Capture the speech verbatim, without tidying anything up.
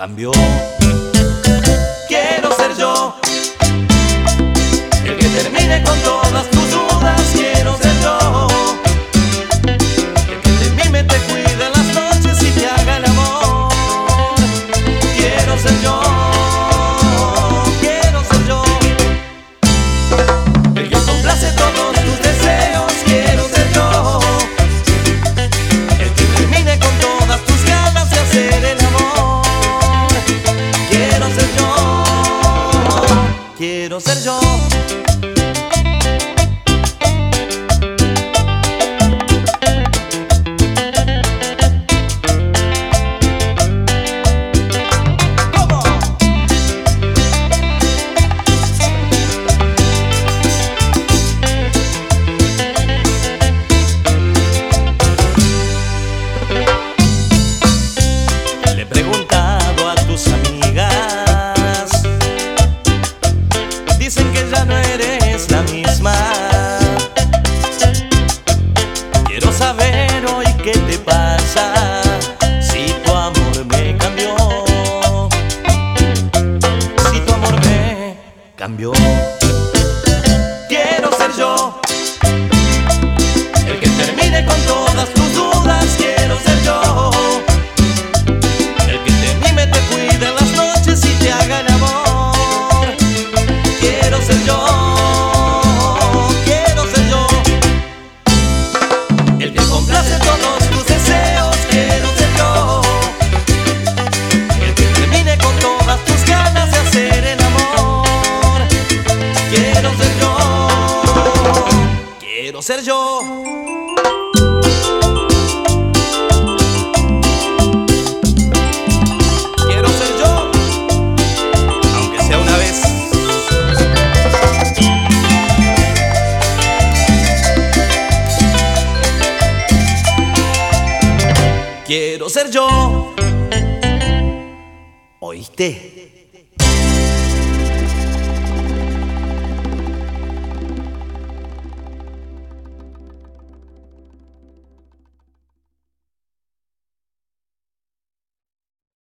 cambió. Quiero ser yo, el que termine con todas tus dudas. Quiero ser yo, el que te mime, te cuide en las noches y te haga el amor. Quiero ser yo, quiero ser yo, el que complace todos tus deseos. Quiero ser yo, el que termine con todas tus ganas de hacer el amor. Quiero ser yo, quiero ser yo. Le he preguntado a tus amigas, dicen que ya no eres la misma. Quiero saber hoy qué te pasa, si tu amor me cambió, si tu amor me cambió. Quiero ser yo, el que termine con todas tus dudas. Quiero ser yo, el que te mime, te cuide en las noches y te haga el amor. Quiero ser yo, quiero ser yo, el que complace todos tus deseos. Quiero ser yo, el que termine con todas tus ganas de hacer el amor. Quiero ser yo, quiero ser yo. Quiero ser yo, aunque sea una vez. Quiero ser yo, ¿oíste?